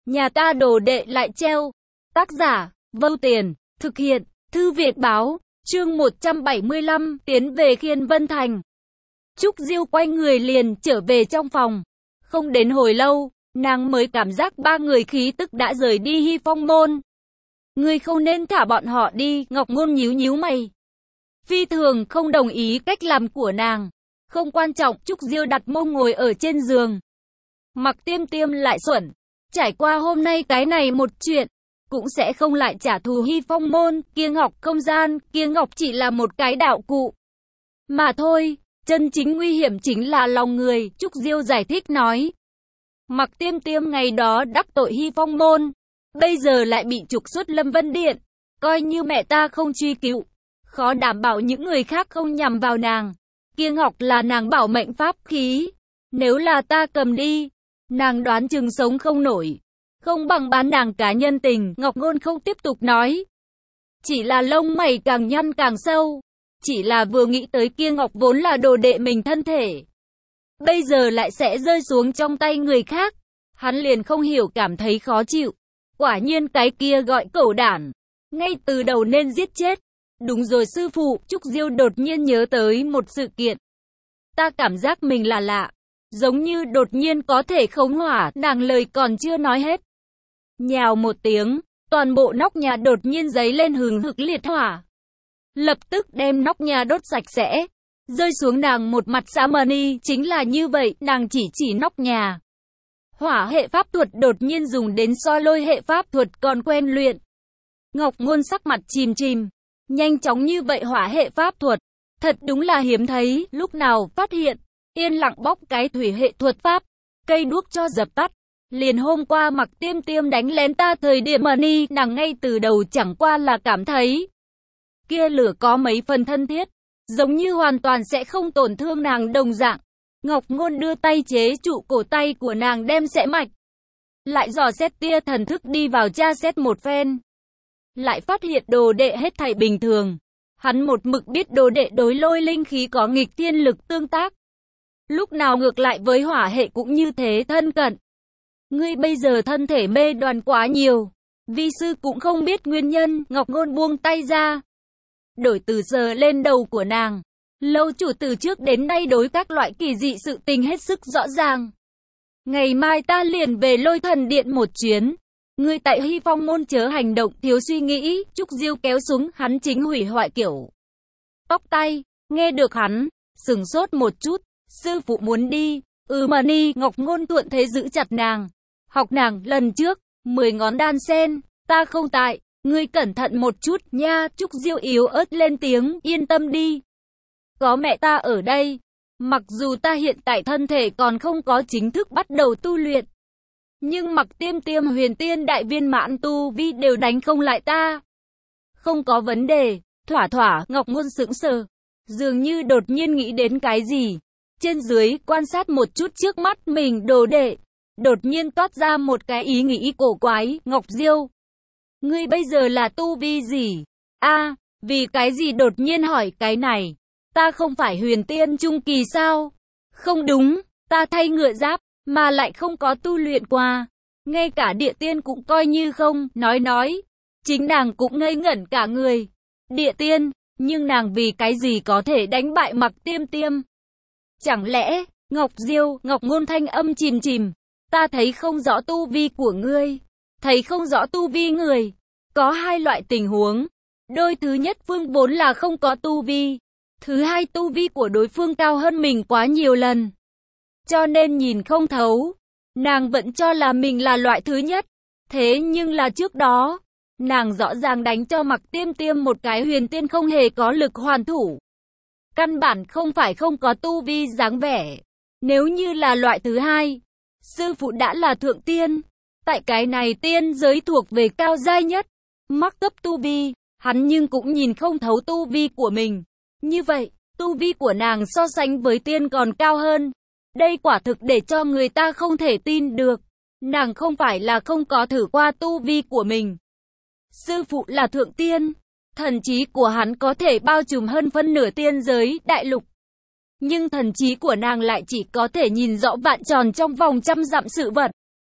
Nhà ta đồ đệ lại treo. Tác giả, Vâu Tiền, thực hiện, Thư Viện Báo, chương 175, tiến về Khiên Vân Thành. Trúc Diêu quay người liền trở về trong phòng. Không đến hồi lâu, nàng mới cảm giác ba người khí tức đã rời đi Hy Phong môn. Ngươi không nên thả bọn họ đi, Ngọc Ngôn nhíu nhíu mày. Phi thường không đồng ý cách làm của nàng. Không quan trọng, Trúc Diêu đặt mông ngồi ở trên giường. Mặc Tiêm Tiêm lại xuẩn. Trải qua hôm nay cái này một chuyện, cũng sẽ không lại trả thù Hy Phong môn, kia ngọc không gian, kia ngọc chỉ là một cái đạo cụ. Mà thôi, chân chính nguy hiểm chính là lòng người, Trúc Diêu giải thích nói. Mặc Tiêm Tiêm ngày đó đắc tội Hy Phong môn, bây giờ lại bị trục xuất Lâm Vân Điện, coi như mẹ ta không truy cứu, khó đảm bảo những người khác không nhằm vào nàng. Kia ngọc là nàng bảo mệnh pháp khí, nếu là ta cầm đi, nàng đoán chừng sống không nổi, không bằng bán nàng cá nhân tình. Ngọc Ngôn không tiếp tục nói, chỉ là lông mày càng nhăn càng sâu, chỉ là vừa nghĩ tới kia ngọc vốn là đồ đệ mình thân thể, bây giờ lại sẽ rơi xuống trong tay người khác, hắn liền không hiểu cảm thấy khó chịu. Quả nhiên cái kia gọi cẩu đản, ngay từ đầu nên giết chết. Đúng rồi sư phụ, Trúc Diêu đột nhiên nhớ tới một sự kiện. Ta cảm giác mình là lạ, giống như đột nhiên có thể khống hỏa, nàng lời còn chưa nói hết. Nhào một tiếng, toàn bộ nóc nhà đột nhiên giấy lên hừng hực liệt hỏa. Lập tức đem nóc nhà đốt sạch sẽ, rơi xuống nàng một mặt xã mani, chính là như vậy, nàng chỉ nóc nhà. Hỏa hệ pháp thuật đột nhiên dùng đến so lôi hệ pháp thuật còn quen luyện. Ngọc Ngôn sắc mặt chìm chìm, nhanh chóng như vậy hỏa hệ pháp thuật, thật đúng là hiếm thấy, lúc nào phát hiện, yên lặng bóc cái thủy hệ thuật pháp, cây đuốc cho dập tắt. Liền hôm qua Mặc Tiêm Tiêm đánh lén ta thời điểm mani, nàng ngay từ đầu chẳng qua là cảm thấy kia lửa có mấy phần thân thiết, giống như hoàn toàn sẽ không tổn thương nàng đồng dạng. Ngọc Ngôn đưa tay chế trụ cổ tay của nàng đem xẽ mạch, lại dò xét tia thần thức đi vào tra xét một phen, lại phát hiện đồ đệ hết thảy bình thường. Hắn một mực biết đồ đệ đối lôi linh khí có nghịch thiên lực tương tác, lúc nào ngược lại với hỏa hệ cũng như thế thân cận. Ngươi bây giờ thân thể mê đoan quá nhiều, vi sư cũng không biết nguyên nhân. Ngọc Ngôn buông tay ra, đổi từ giờ lên đầu của nàng. Lâu chủ từ trước đến nay đối các loại kỳ dị sự tình hết sức rõ ràng. Ngày mai ta liền về Lôi Thần Điện một chuyến. Ngươi tại Hy Phong môn chớ hành động thiếu suy nghĩ. Trúc Diêu kéo xuống hắn chính hủy hoại kiểu tóc tay. Nghe được hắn sừng sốt một chút. Sư phụ muốn đi. Mani. Ngọc Ngôn thuận thế giữ chặt nàng. Học nàng lần trước 10 ngón đan sen. Ta không tại. Ngươi cẩn thận một chút nha. Trúc Diêu yếu ớt lên tiếng. Yên tâm đi, có mẹ ta ở đây. Mặc dù ta hiện tại thân thể còn không có chính thức bắt đầu tu luyện, nhưng Mặc Tiêm Tiêm huyền tiên đại viên mãn tu vi đều đánh không lại ta. Không có vấn đề. Thỏa. Ngọc Ngôn sững sờ, dường như đột nhiên nghĩ đến cái gì. Trên dưới quan sát một chút trước mắt mình đồ đệ, đột nhiên toát ra một cái ý nghĩ cổ quái. Ngọc Diêu, ngươi bây giờ là tu vi gì? Vì cái gì đột nhiên hỏi cái này? Ta không phải huyền tiên trung kỳ sao? Không đúng, ta thay ngựa giáp, mà lại không có tu luyện qua. Ngay cả địa tiên cũng coi như không. Nói. Chính nàng cũng ngây ngẩn cả người. Địa tiên, nhưng nàng vì cái gì có thể đánh bại Mặc Tiêm Tiêm? Chẳng lẽ, Ngọc Diêu, Ngọc Ngôn thanh âm chìm. Ta thấy không rõ tu vi của ngươi. Thấy không rõ tu vi người. Có hai loại tình huống. Đôi thứ nhất phương vốn là không có tu vi. Thứ hai tu vi của đối phương cao hơn mình quá nhiều lần, cho nên nhìn không thấu. Nàng vẫn cho là mình là loại thứ nhất. Thế nhưng là trước đó, nàng rõ ràng đánh cho Mặc Tiêm Tiêm một cái huyền tiên không hề có lực hoàn thủ. Căn bản không phải không có tu vi dáng vẻ. Nếu như là loại thứ hai, sư phụ đã là thượng tiên. Tại cái này tiên giới thuộc về cao giai nhất. Mắc cấp tu vi, hắn nhưng cũng nhìn không thấu tu vi của mình. Như vậy, tu vi của nàng so sánh với tiên còn cao hơn. Đây quả thực để cho người ta không thể tin được. Nàng không phải là không có thử qua tu vi của mình. Sư phụ là thượng tiên, thần trí của hắn có thể bao trùm hơn phân nửa tiên giới đại lục. Nhưng thần trí của nàng lại chỉ có thể nhìn rõ vạn tròn trong vòng trăm dặm sự vật.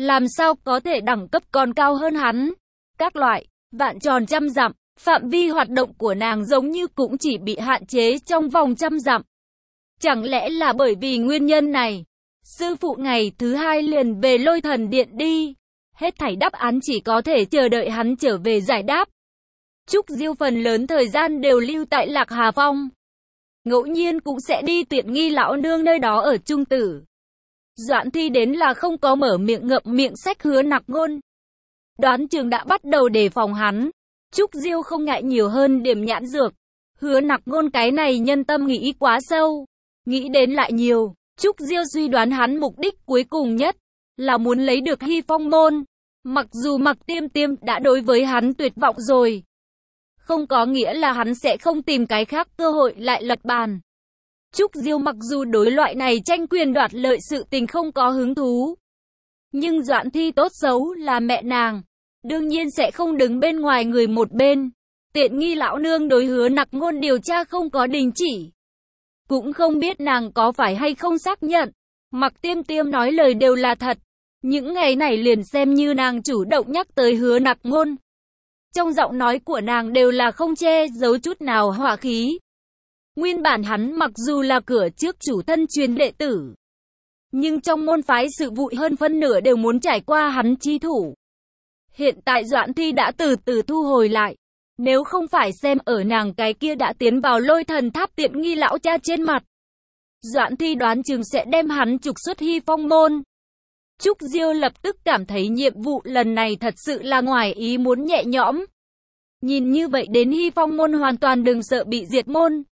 làm sao có thể đẳng cấp còn cao hơn hắn. Các loại, vạn tròn trăm dặm, phạm vi hoạt động của nàng giống như cũng chỉ bị hạn chế trong vòng trăm dặm. Chẳng lẽ là bởi vì nguyên nhân này, sư phụ ngày thứ hai liền về Lôi Thần Điện đi. Hết thảy đáp án chỉ có thể chờ đợi hắn trở về giải đáp. Trúc Diêu phần lớn thời gian đều lưu tại Lạc Hà Phong. Ngẫu nhiên cũng sẽ đi Tiện Nghi lão nương nơi đó ở Trung Tử. Doãn Thi đến là không có mở miệng ngậm miệng sách Hứa Nặc Ngôn. Đoán chừng đã bắt đầu đề phòng hắn. Trúc Diêu không ngại nhiều hơn điểm nhãn dược. Hứa Nặc Ngôn cái này nhân tâm nghĩ quá sâu. Nghĩ đến lại nhiều. Trúc Diêu suy đoán hắn mục đích cuối cùng nhất là muốn lấy được Hy Phong môn. Mặc dù Mặc Tiêm Tiêm đã đối với hắn tuyệt vọng rồi, không có nghĩa là hắn sẽ không tìm cái khác cơ hội lại lật bàn. Trúc Diêu mặc dù đối loại này tranh quyền đoạt lợi sự tình không có hứng thú, nhưng Doãn Thi tốt xấu là mẹ nàng, đương nhiên sẽ không đứng bên ngoài người một bên. Tiện Nghi lão nương đối Hứa Nặc Ngôn điều tra không có đình chỉ, cũng không biết nàng có phải hay không xác nhận. Mặc Tiêm Tiêm nói lời đều là thật. Những ngày này liền xem như nàng chủ động nhắc tới Hứa Nặc Ngôn. Trong giọng nói của nàng đều là không che giấu chút nào hỏa khí. Nguyên bản hắn mặc dù là cửa trước chủ thân truyền đệ tử, nhưng trong môn phái sự vụ hơn phân nửa đều muốn trải qua hắn chi thủ. Hiện tại Doãn Thi đã từ từ thu hồi lại. Nếu không phải xem ở nàng cái kia đã tiến vào Lôi Thần Tháp Tiện Nghi lão cha trên mặt, Doãn Thi đoán chừng sẽ đem hắn trục xuất Hy Phong môn. Trúc Diêu lập tức cảm thấy nhiệm vụ lần này thật sự là ngoài ý muốn nhẹ nhõm. Nhìn như vậy đến Hy Phong môn hoàn toàn đừng sợ bị diệt môn.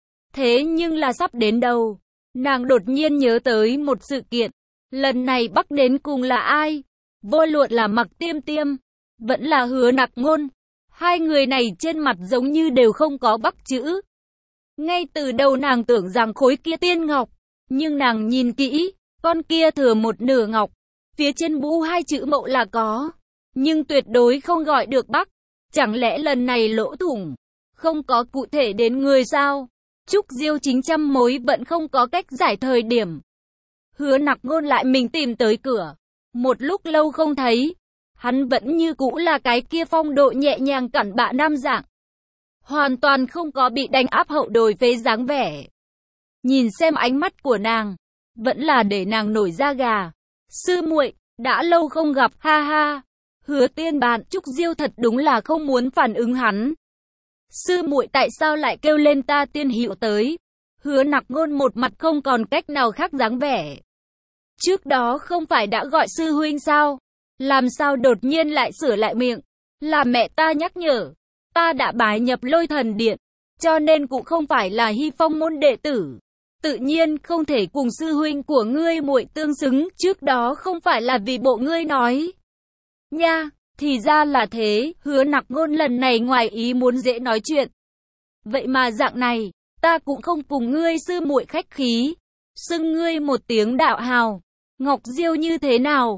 Thế nhưng là sắp đến đâu, nàng đột nhiên nhớ tới một sự kiện. Lần này Bắc đến cùng là ai? Vô luận là Mặc Tiêm Tiêm, vẫn là Hứa Nặc Ngôn. Hai người này trên mặt giống như đều không có Bắc chữ. Ngay từ đầu nàng tưởng rằng khối kia tiên ngọc, nhưng nàng nhìn kỹ, con kia thừa một nửa ngọc, phía trên bũ hai chữ Mậu là có, nhưng tuyệt đối không gọi được Bắc. Chẳng lẽ lần này lỗ thủng không có cụ thể đến người sao? Trúc Diêu chính trăm mối vẫn không có cách giải thời điểm. Hứa Nặc Ngôn lại mình tìm tới cửa. Một lúc lâu không thấy, hắn vẫn như cũ là cái kia phong độ nhẹ nhàng cẩn bạ nam dạng, hoàn toàn không có bị đánh áp hậu đồi phế dáng vẻ. Nhìn xem ánh mắt của nàng, vẫn là để nàng nổi da gà. Sư muội, đã lâu không gặp, ha ha. Hứa Tiên bạn, Trúc Diêu thật đúng là không muốn phản ứng hắn. Sư muội tại sao lại kêu lên ta tiên hiệu tới? Hứa Nặc Ngôn một mặt không còn cách nào khác dáng vẻ. Trước đó không phải đã gọi sư huynh sao? Làm sao đột nhiên lại sửa lại miệng? Là mẹ ta nhắc nhở. Ta đã bái nhập Lôi Thần Điện, cho nên cũng không phải là Hy Phong môn đệ tử. Tự nhiên không thể cùng sư huynh của ngươi muội tương xứng. Trước đó không phải là vì bộ ngươi nói nha, thì ra là thế. Hứa Nặc Ngôn lần này ngoài ý muốn dễ nói chuyện. Vậy mà dạng này, ta cũng không cùng ngươi sư muội khách khí, xưng ngươi một tiếng đạo hào. Ngọc Diêu như thế nào?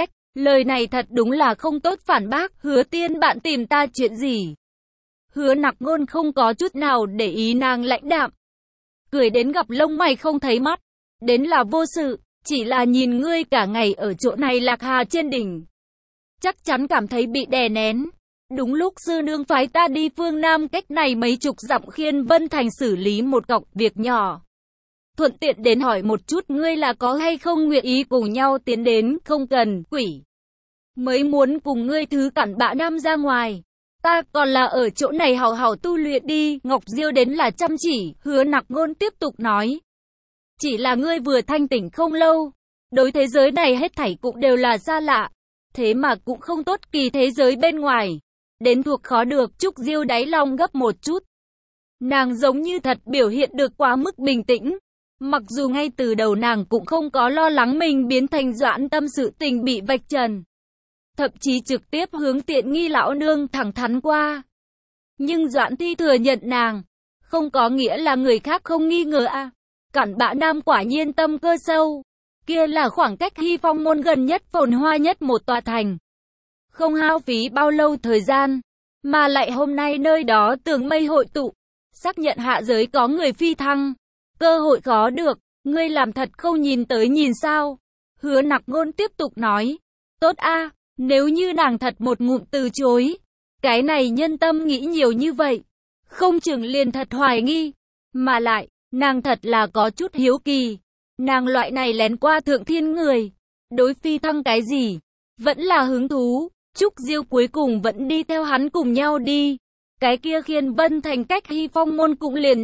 Lời này thật đúng là không tốt phản bác. Hứa Tiên bạn tìm ta chuyện gì? Hứa Nặc Ngôn không có chút nào để ý nàng lãnh đạm, cười đến gặp lông mày không thấy mắt. Đến là vô sự, chỉ là nhìn ngươi cả ngày ở chỗ này Lạc Hà trên đỉnh, chắc chắn cảm thấy bị đè nén. Đúng lúc sư nương phái ta đi phương Nam cách này mấy chục dặm Khiên Vân Thành xử lý một cọc việc nhỏ, thuận tiện đến hỏi một chút ngươi là có hay không nguyện ý cùng nhau tiến đến. Không cần, quỷ mới muốn cùng ngươi thứ cặn bã nam ra ngoài, ta còn là ở chỗ này hào hào tu luyện đi. Ngọc Diêu đến là chăm chỉ. Hứa Nặc Ngôn tiếp tục nói, chỉ là ngươi vừa thanh tỉnh không lâu, đối thế giới này hết thảy cũng đều là xa lạ, thế mà cũng không tốt kỳ thế giới bên ngoài, đến thuộc khó được. Trúc Diêu đáy lòng gấp một chút, nàng giống như thật biểu hiện được quá mức bình tĩnh. Mặc dù ngay từ đầu nàng cũng không có lo lắng mình biến thành Doãn Tâm sự tình bị vạch trần, thậm chí trực tiếp hướng Tiện Nghi lão nương thẳng thắn qua. Nhưng Doãn Thi thừa nhận nàng, không có nghĩa là người khác không nghi ngờ à. Cẩn bã nam quả nhiên tâm cơ sâu. Kia là khoảng cách Hy Phong môn gần nhất phồn hoa nhất một tòa thành. Không hao phí bao lâu thời gian, mà lại hôm nay nơi đó tường mây hội tụ, xác nhận hạ giới có người phi thăng. Cơ hội khó được, ngươi làm thật không nhìn tới nhìn sao? Hứa Nặc Ngôn tiếp tục nói, Tốt a, nếu như nàng thật một ngụm từ chối, cái này nhân tâm nghĩ nhiều như vậy, không chừng liền thật hoài nghi, mà lại, nàng thật là có chút hiếu kỳ, nàng loại này lén qua thượng thiên người, đối phi thăng cái gì, vẫn là hứng thú. Trúc Diêu cuối cùng vẫn đi theo hắn cùng nhau đi. Cái kia Khiên Vân Thành cách Hy Phong môn cũng liền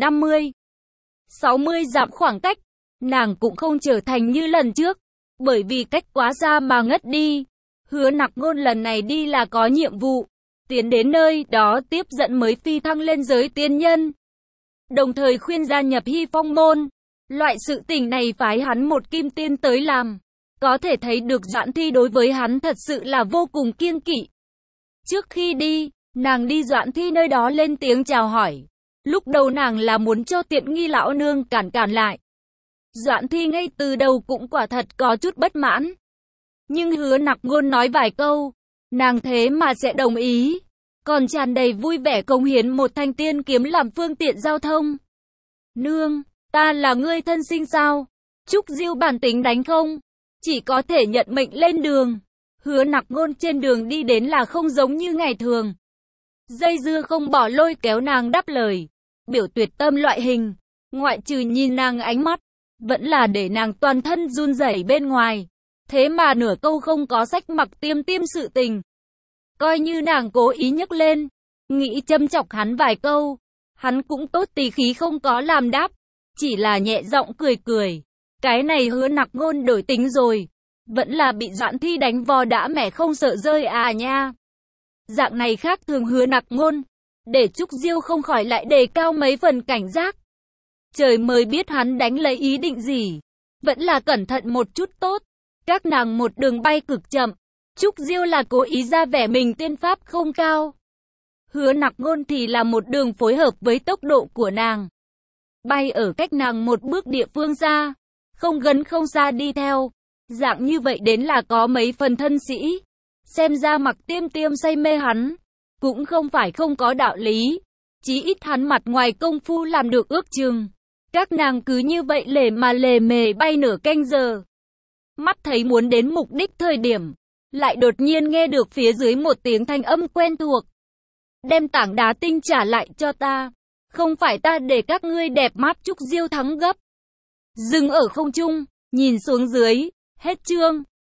50-60 dặm khoảng cách. Nàng cũng không trở thành như lần trước, bởi vì cách quá xa mà ngất đi. Hứa Nặc Ngôn lần này đi là có nhiệm vụ, tiến đến nơi đó tiếp dẫn mới phi thăng lên giới tiên nhân. Đồng thời khuyên gia nhập Hy Phong môn. Loại sự tình này phái hắn một kim tiên tới làm. Có thể thấy được Doãn Thi đối với hắn thật sự là vô cùng kiêng kỵ. Trước khi đi, nàng đi Doãn Thi nơi đó lên tiếng chào hỏi. Lúc đầu nàng là muốn cho tiện nghi lão nương cản lại. Doãn Thi ngay từ đầu cũng quả thật có chút bất mãn. Nhưng Hứa Nặc Ngôn nói vài câu, nàng thế mà sẽ đồng ý. Còn tràn đầy vui vẻ cống hiến một thanh tiên kiếm làm phương tiện giao thông. Nương, ta là ngươi thân sinh sao? Trúc Diêu bản tính đánh không? Chỉ có thể nhận mệnh lên đường. Hứa Nặc Ngôn trên đường đi đến là không giống như ngày thường. Dây dưa không bỏ lôi kéo nàng đáp lời. Biểu tuyệt tâm loại hình. Ngoại trừ nhìn nàng ánh mắt, vẫn là để nàng toàn thân run rẩy bên ngoài. Thế mà nửa câu không có sách mặc tiêm sự tình. Coi như nàng cố ý nhấc lên, nghĩ châm chọc hắn vài câu. Hắn cũng tốt tỉ khí không có làm đáp. Chỉ là nhẹ giọng cười. Cái này Hứa Nặc Ngôn đổi tính rồi. Vẫn là bị Doãn Thi đánh vò đã mẻ không sợ rơi à nha. Dạng này khác thường Hứa Nặc Ngôn, để Trúc Diêu không khỏi lại đề cao mấy phần cảnh giác. Trời mới biết hắn đánh lấy ý định gì. Vẫn là cẩn thận một chút tốt. Các nàng một đường bay cực chậm. Trúc Diêu là cố ý ra vẻ mình tiên pháp không cao. Hứa Nặc Ngôn thì là một đường phối hợp với tốc độ của nàng. Bay ở cách nàng một bước địa phương xa. Không gần không xa đi theo. Dạng như vậy đến là có mấy phần thân sĩ. Xem ra Mặc Tiêm say mê hắn. Cũng không phải không có đạo lý. Chí ít hắn mặt ngoài công phu làm được ước chừng. Các nàng cứ như vậy lề mề bay nửa canh giờ. Mắt thấy muốn đến mục đích thời điểm. Lại đột nhiên nghe được phía dưới một tiếng thanh âm quen thuộc. Đem tảng đá tinh trả lại cho ta. Không phải ta để các ngươi đẹp mắt. Trúc Diêu thắng gấp. Dừng ở không trung, nhìn xuống dưới. Hết chương.